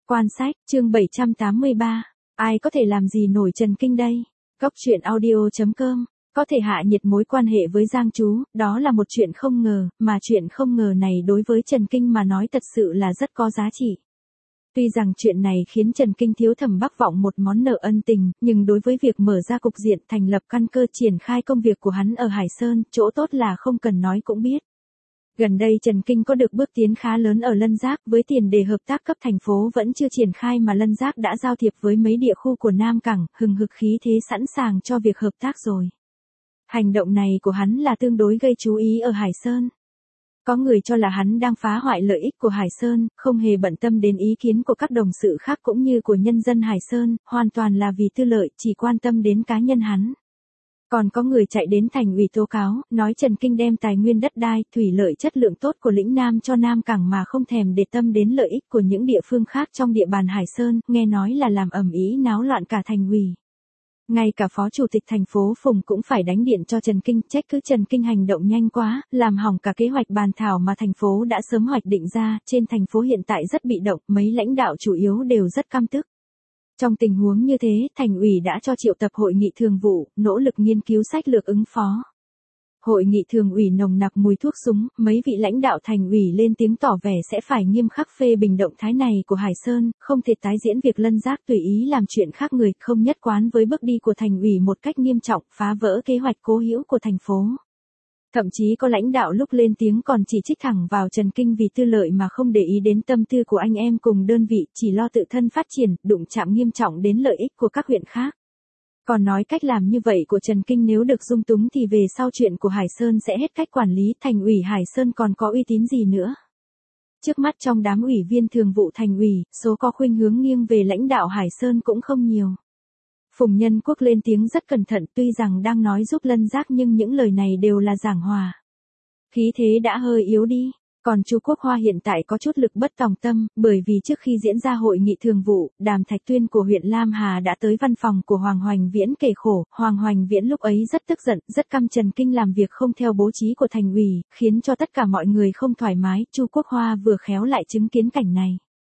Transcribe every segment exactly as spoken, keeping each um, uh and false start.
Quan sách, chương bảy trăm tám mươi ba. Ai có thể làm gì nổi Trần Kinh đây? Góc truyện audio chấm com. Có thể hạ nhiệt mối quan hệ với Giang Chú, đó là một chuyện không ngờ, mà chuyện không ngờ này đối với Trần Kinh mà nói thật sự là rất có giá trị. Tuy rằng chuyện này khiến Trần Kinh thiếu thầm bắc vọng một món nợ ân tình, nhưng đối với việc mở ra cục diện thành lập căn cơ triển khai công việc của hắn ở Hải Sơn, chỗ tốt là không cần nói cũng biết. Gần đây Trần Kinh có được bước tiến khá lớn ở Lân Giác, với tiền đề hợp tác cấp thành phố vẫn chưa triển khai mà Lân Giác đã giao thiệp với mấy địa khu của Nam Cảng, hừng hực khí thế sẵn sàng cho việc hợp tác rồi. Hành động này của hắn là tương đối gây chú ý ở Hải Sơn. Có người cho là hắn đang phá hoại lợi ích của Hải Sơn, không hề bận tâm đến ý kiến của các đồng sự khác cũng như của nhân dân Hải Sơn, hoàn toàn là vì tư lợi, chỉ quan tâm đến cá nhân hắn. Còn có người chạy đến thành ủy tố cáo, nói Trần Kinh đem tài nguyên đất đai, thủy lợi chất lượng tốt của lĩnh Nam cho Nam Cảng mà không thèm để tâm đến lợi ích của những địa phương khác trong địa bàn Hải Sơn, nghe nói là làm ầm ĩ náo loạn cả thành ủy. Ngay cả phó chủ tịch thành phố Phùng cũng phải đánh điện cho Trần Kinh, trách cứ Trần Kinh hành động nhanh quá, làm hỏng cả kế hoạch bàn thảo mà thành phố đã sớm hoạch định ra, trên thành phố hiện tại rất bị động, mấy lãnh đạo chủ yếu đều rất căm tức. Trong tình huống như thế, thành ủy đã cho triệu tập hội nghị thường vụ, nỗ lực nghiên cứu sách lược ứng phó. Hội nghị thường ủy nồng nặc mùi thuốc súng, mấy vị lãnh đạo thành ủy lên tiếng tỏ vẻ sẽ phải nghiêm khắc phê bình động thái này của Hải Sơn, không thể tái diễn việc Lân Giác tùy ý làm chuyện khác người, không nhất quán với bước đi của thành ủy một cách nghiêm trọng, phá vỡ kế hoạch cố hữu của thành phố. Thậm chí có lãnh đạo lúc lên tiếng còn chỉ trích thẳng vào Trần Kinh vì tư lợi mà không để ý đến tâm tư của anh em cùng đơn vị, chỉ lo tự thân phát triển, đụng chạm nghiêm trọng đến lợi ích của các huyện khác. Còn nói cách làm như vậy của Trần Kinh nếu được dung túng thì về sau chuyện của Hải Sơn sẽ hết cách quản lý, thành ủy Hải Sơn còn có uy tín gì nữa. Trước mắt trong đám ủy viên thường vụ thành ủy, số có khuynh hướng nghiêng về lãnh đạo Hải Sơn cũng không nhiều. Phùng Nhân Quốc lên tiếng rất cẩn thận, tuy rằng đang nói giúp Lân Giác nhưng những lời này đều là giảng hòa. Khí thế đã hơi yếu đi. Còn Chu Quốc Hoa hiện tại có chút lực bất tòng tâm, bởi vì trước khi diễn ra hội nghị thường vụ, Đàm Thạch Tuyên của huyện Lam Hà đã tới văn phòng của Hoàng Hoành Viễn kể khổ, Hoàng Hoành Viễn lúc ấy rất tức giận, rất căm Trần Kinh làm việc không theo bố trí của thành ủy, khiến cho tất cả mọi người không thoải mái, Chu Quốc Hoa vừa khéo lại chứng kiến cảnh này.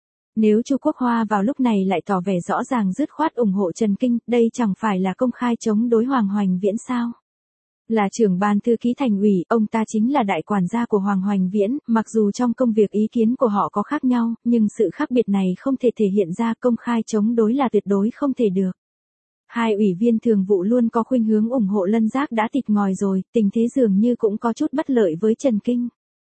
Nếu Chu Quốc Hoa vào lúc này lại tỏ vẻ rõ ràng dứt khoát ủng hộ Trần Kinh, đây chẳng phải là công khai chống đối Hoàng Hoành Viễn sao? Là trưởng ban thư ký thành ủy, ông ta chính là đại quản gia của Hoàng Hoành Viễn, mặc dù trong công việc ý kiến của họ có khác nhau, nhưng sự khác biệt này không thể thể hiện ra, công khai chống đối là tuyệt đối không thể được. Hai ủy viên thường vụ luôn có khuynh hướng ủng hộ Lân Giác đã thịt ngòi rồi, tình thế dường như cũng có chút bất lợi với Trần Kinh.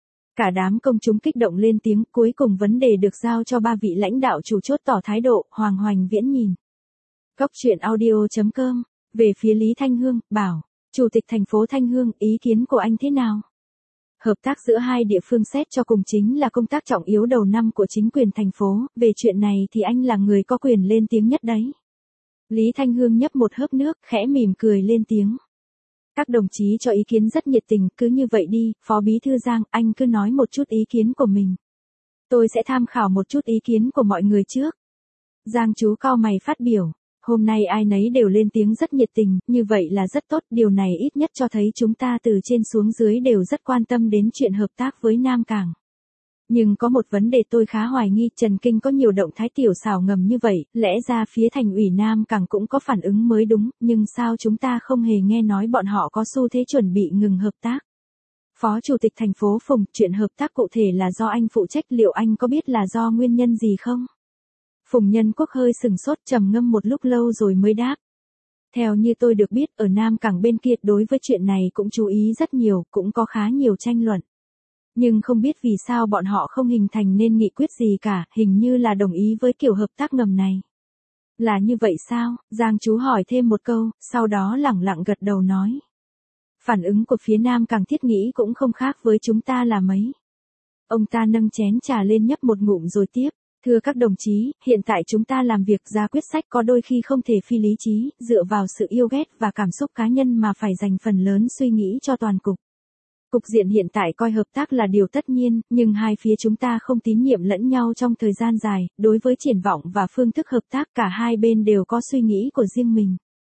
Cả đám công chúng kích động lên tiếng, cuối cùng vấn đề được giao cho ba vị lãnh đạo chủ chốt tỏ thái độ, Hoàng Hoành Viễn nhìn. Góc truyện audio chấm com, về phía Lý Thanh Hương, bảo. Chủ tịch thành phố Thanh Hương, ý kiến của anh thế nào? Hợp tác giữa hai địa phương xét cho cùng chính là công tác trọng yếu đầu năm của chính quyền thành phố, về chuyện này thì anh là người có quyền lên tiếng nhất đấy. Lý Thanh Hương nhấp một hớp nước, khẽ mỉm cười lên tiếng. Các đồng chí cho ý kiến rất nhiệt tình, cứ như vậy đi, Phó Bí Thư Giang, anh cứ nói một chút ý kiến của mình. Tôi sẽ tham khảo một chút ý kiến của mọi người trước. Giang Chú cau mày phát biểu. Hôm nay ai nấy đều lên tiếng rất nhiệt tình, như vậy là rất tốt, điều này ít nhất cho thấy chúng ta từ trên xuống dưới đều rất quan tâm đến chuyện hợp tác với Nam Cảng. Nhưng có một vấn đề tôi khá hoài nghi, Trần Kinh có nhiều động thái tiểu xảo ngầm như vậy, lẽ ra phía thành ủy Nam Cảng cũng có phản ứng mới đúng, nhưng sao chúng ta không hề nghe nói bọn họ có xu thế chuẩn bị ngừng hợp tác. Phó Chủ tịch thành phố Phùng, chuyện hợp tác cụ thể là do anh phụ trách, liệu anh có biết là do nguyên nhân gì không? Phùng Nhân Quốc hơi sừng sốt, trầm ngâm một lúc lâu rồi mới đáp. Theo như tôi được biết, ở Nam Cảng bên kia đối với chuyện này cũng chú ý rất nhiều, cũng có khá nhiều tranh luận. Nhưng không biết vì sao bọn họ không hình thành nên nghị quyết gì cả, hình như là đồng ý với kiểu hợp tác ngầm này. Là như vậy sao? Giang Chú hỏi thêm một câu, sau đó lẳng lặng gật đầu nói. Phản ứng của phía Nam Cảng thiết nghĩ cũng không khác với chúng ta là mấy. Ông ta nâng chén trà lên nhấp một ngụm rồi tiếp. Thưa các đồng chí, hiện tại chúng ta làm việc ra quyết sách có đôi khi không thể phi lý trí, dựa vào sự yêu ghét và cảm xúc cá nhân mà phải dành phần lớn suy nghĩ cho toàn cục. Cục diện hiện tại coi hợp tác là điều tất nhiên, nhưng hai phía chúng ta không tín nhiệm lẫn nhau trong thời gian dài, đối với triển vọng và phương thức hợp tác cả hai bên đều có suy nghĩ của riêng mình.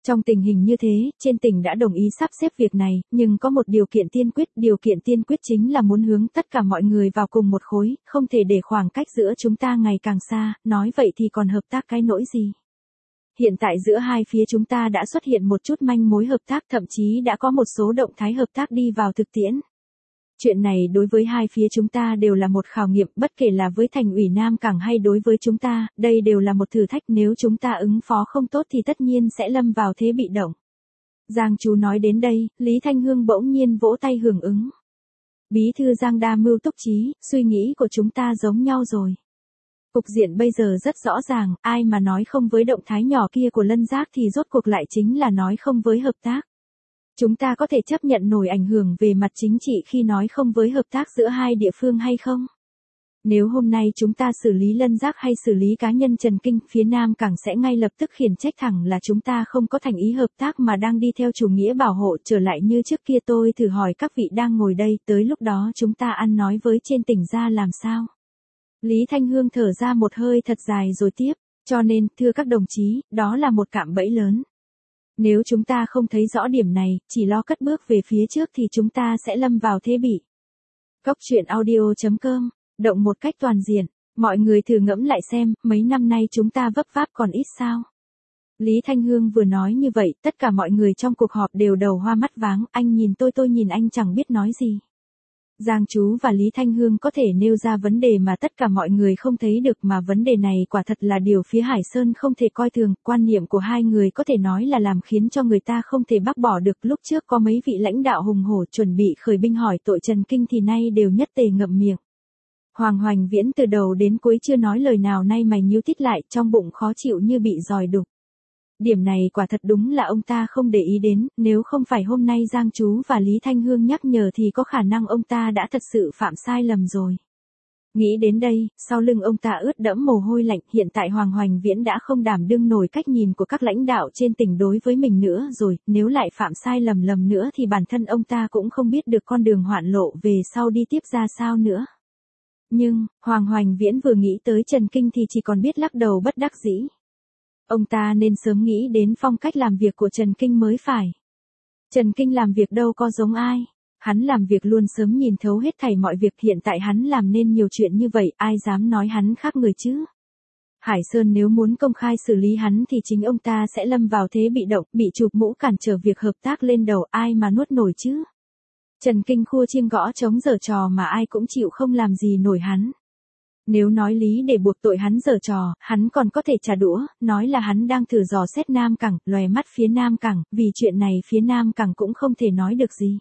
Trong tình hình như thế, trên tỉnh đã đồng ý sắp xếp việc này, nhưng có một điều kiện tiên quyết, điều kiện tiên quyết chính là muốn hướng tất cả mọi người vào cùng một khối, không thể để khoảng cách giữa chúng ta ngày càng xa, nói vậy thì còn hợp tác cái nỗi gì. Hiện tại giữa hai phía chúng ta đã xuất hiện một chút manh mối hợp tác, thậm chí đã có một số động thái hợp tác đi vào thực tiễn. Chuyện này đối với hai phía chúng ta đều là một khảo nghiệm, bất kể là với thành ủy Nam Cảng hay đối với chúng ta, đây đều là một thử thách, nếu chúng ta ứng phó không tốt thì tất nhiên sẽ lâm vào thế bị động. Giang chú nói đến đây, Lý Thanh Hương bỗng nhiên vỗ tay hưởng ứng. Bí thư Giang đa mưu túc trí, suy nghĩ của chúng ta giống nhau rồi. Cục diện bây giờ rất rõ ràng, ai mà nói không với động thái nhỏ kia của Lân Giác thì rốt cuộc lại chính là nói không với hợp tác. Chúng ta có thể chấp nhận nổi ảnh hưởng về mặt chính trị khi nói không với hợp tác giữa hai địa phương hay không? Nếu hôm nay chúng ta xử lý Lân Giác hay xử lý cá nhân Trần Kinh, phía Nam Cảng sẽ ngay lập tức khiển trách thẳng là chúng ta không có thành ý hợp tác mà đang đi theo chủ nghĩa bảo hộ trở lại như trước kia. Tôi thử hỏi các vị đang ngồi đây, tới lúc đó chúng ta ăn nói với trên tỉnh ra làm sao? Lý Thanh Hương thở ra một hơi thật dài rồi tiếp, cho nên, thưa các đồng chí, đó là một cạm bẫy lớn. Nếu chúng ta không thấy rõ điểm này, chỉ lo cất bước về phía trước thì chúng ta sẽ lâm vào thế bị. Cốc truyện audio chấm com, động một cách toàn diện, mọi người thử ngẫm lại xem, mấy năm nay chúng ta vấp váp còn ít sao. Lý Thanh Hương vừa nói như vậy, tất cả mọi người trong cuộc họp đều đầu hoa mắt váng, anh nhìn tôi tôi nhìn anh chẳng biết nói gì. Giang chú và Lý Thanh Hương có thể nêu ra vấn đề mà tất cả mọi người không thấy được, mà vấn đề này quả thật là điều phía Hải Sơn không thể coi thường, quan niệm của hai người có thể nói là làm khiến cho người ta không thể bác bỏ được. Lúc trước có mấy vị lãnh đạo hùng hổ chuẩn bị khởi binh hỏi tội Trần Kinh thì nay đều nhất tề ngậm miệng. Hoàng Hoành Viễn từ đầu đến cuối chưa nói lời nào, nay mày nhíu tít lại, trong bụng khó chịu như bị giòi đục. Điểm này quả thật đúng là ông ta không để ý đến, nếu không phải hôm nay Giang chú và Lý Thanh Hương nhắc nhở thì có khả năng ông ta đã thật sự phạm sai lầm rồi. Nghĩ đến đây, sau lưng ông ta ướt đẫm mồ hôi lạnh, hiện tại Hoàng Hoành Viễn đã không đảm đương nổi cách nhìn của các lãnh đạo trên tỉnh đối với mình nữa rồi, nếu lại phạm sai lầm lầm nữa thì bản thân ông ta cũng không biết được con đường hoạn lộ về sau đi tiếp ra sao nữa. Nhưng, Hoàng Hoành Viễn vừa nghĩ tới Trần Kinh thì chỉ còn biết lắc đầu bất đắc dĩ. Ông ta nên sớm nghĩ đến phong cách làm việc của Trần Kinh mới phải. Trần Kinh làm việc đâu có giống ai. Hắn làm việc luôn sớm nhìn thấu hết thảy mọi việc, hiện tại hắn làm nên nhiều chuyện như vậy, ai dám nói hắn khác người chứ. Hải Sơn nếu muốn công khai xử lý hắn thì chính ông ta sẽ lâm vào thế bị động, bị chụp mũ cản trở việc hợp tác lên đầu, ai mà nuốt nổi chứ. Trần Kinh khua chiêng gõ trống giở trò mà ai cũng chịu không làm gì nổi hắn. Nếu nói lý để buộc tội hắn giở trò, hắn còn có thể trả đũa, nói là hắn đang thử dò xét Nam Cảng, lòe mắt phía Nam Cảng, vì chuyện này phía Nam Cảng cũng không thể nói được gì.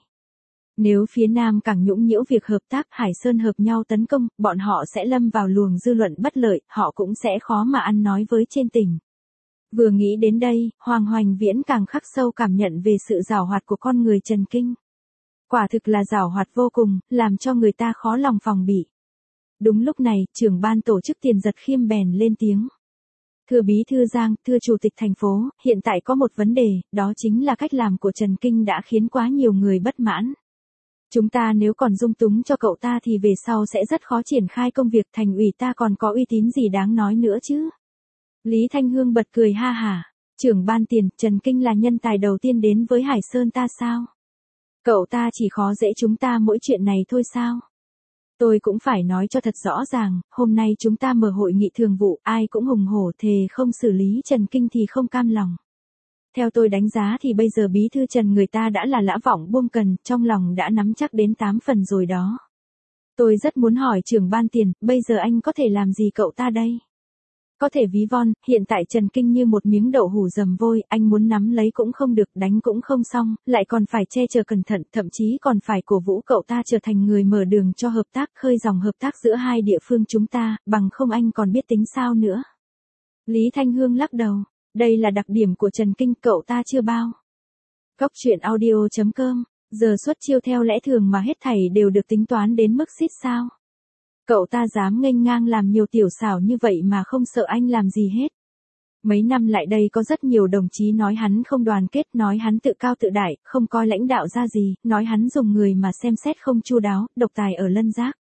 Nếu phía Nam Cảng nhũng nhiễu việc hợp tác Hải Sơn hợp nhau tấn công, bọn họ sẽ lâm vào luồng dư luận bất lợi, họ cũng sẽ khó mà ăn nói với trên tỉnh. Vừa nghĩ đến đây, Hoàng Hoành Viễn càng khắc sâu cảm nhận về sự giảo hoạt của con người Trần Kinh. Quả thực là giảo hoạt vô cùng, làm cho người ta khó lòng phòng bị. Đúng lúc này, trưởng ban tổ chức Tiền Giật Khiêm bèn lên tiếng. Thưa Bí thư Giang, thưa Chủ tịch thành phố, hiện tại có một vấn đề, đó chính là cách làm của Trần Kinh đã khiến quá nhiều người bất mãn. Chúng ta nếu còn dung túng cho cậu ta thì về sau sẽ rất khó triển khai công việc, thành ủy ta còn có uy tín gì đáng nói nữa chứ. Lý Thanh Hương bật cười ha hả, trưởng ban Tiền, Trần Kinh là nhân tài đầu tiên đến với Hải Sơn ta sao? Cậu ta chỉ khó dễ chúng ta mỗi chuyện này thôi sao? Tôi cũng phải nói cho thật rõ ràng, hôm nay chúng ta mở hội nghị thường vụ, ai cũng hùng hổ thề không xử lý Trần Kinh thì không cam lòng. Theo tôi đánh giá thì bây giờ bí thư Trần người ta đã là lã vọng buông cần, trong lòng đã nắm chắc đến tám phần rồi đó. Tôi rất muốn hỏi trưởng ban Tiền, bây giờ anh có thể làm gì cậu ta đây? Có thể ví von, hiện tại Trần Kinh như một miếng đậu hũ dầm vôi, anh muốn nắm lấy cũng không được, đánh cũng không xong, lại còn phải che chở cẩn thận, thậm chí còn phải cổ vũ cậu ta trở thành người mở đường cho hợp tác, khơi dòng hợp tác giữa hai địa phương chúng ta, bằng không anh còn biết tính sao nữa. Lý Thanh Hương lắc đầu, đây là đặc điểm của Trần Kinh, cậu ta chưa bao. Cốc truyện audio chấm com, giờ xuất chiêu theo lẽ thường mà hết thảy đều được tính toán đến mức xít sao. Cậu ta dám nghênh ngang làm nhiều tiểu xảo như vậy mà không sợ anh làm gì hết. Mấy năm lại đây có rất nhiều đồng chí nói hắn không đoàn kết, nói hắn tự cao tự đại, không coi lãnh đạo ra gì, nói hắn dùng người mà xem xét không chu đáo, độc tài ở Lân Giác.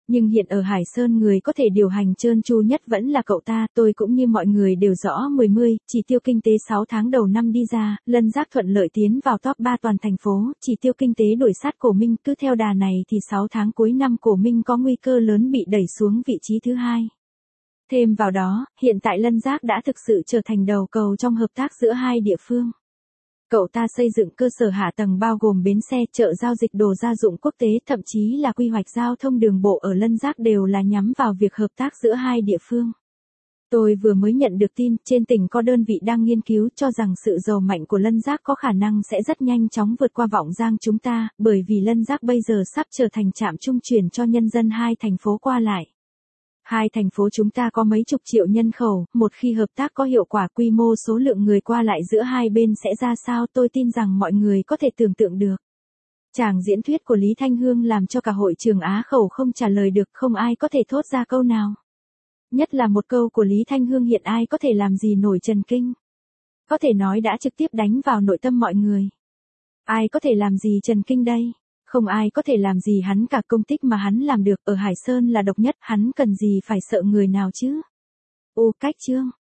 Nhưng hiện ở Hải Sơn người có thể điều hành trơn tru nhất vẫn là cậu ta, tôi cũng như mọi người đều rõ mười mươi, chỉ tiêu kinh tế sáu tháng đầu năm đi ra, Lân Giác thuận lợi tiến vào top ba toàn thành phố, chỉ tiêu kinh tế đuổi sát Cổ Minh, cứ theo đà này thì sáu tháng cuối năm Cổ Minh có nguy cơ lớn bị đẩy xuống vị trí thứ hai. Thêm vào đó, hiện tại Lân Giác đã thực sự trở thành đầu cầu trong hợp tác giữa hai địa phương. Cậu ta xây dựng cơ sở hạ tầng bao gồm bến xe, chợ giao dịch đồ gia dụng quốc tế, thậm chí là quy hoạch giao thông đường bộ ở Lân Giác đều là nhắm vào việc hợp tác giữa hai địa phương. Tôi vừa mới nhận được tin, trên tỉnh có đơn vị đang nghiên cứu cho rằng sự giàu mạnh của Lân Giác có khả năng sẽ rất nhanh chóng vượt qua Vọng Giang chúng ta, bởi vì Lân Giác bây giờ sắp trở thành trạm trung chuyển cho nhân dân hai thành phố qua lại. Hai thành phố chúng ta có mấy chục triệu nhân khẩu, một khi hợp tác có hiệu quả quy mô số lượng người qua lại giữa hai bên sẽ ra sao tôi tin rằng mọi người có thể tưởng tượng được. Tràng diễn thuyết của Lý Thanh Hương làm cho cả hội trường á khẩu không trả lời được, không ai có thể thốt ra câu nào. Nhất là một câu của Lý Thanh Hương hiện ai có thể làm gì nổi Trần Kinh. Có thể nói đã trực tiếp đánh vào nội tâm mọi người. Ai có thể làm gì Trần Kinh đây? Không ai có thể làm gì hắn cả, công tích mà hắn làm được ở Hải Sơn là độc nhất, hắn cần gì phải sợ người nào chứ? Ô cách chương.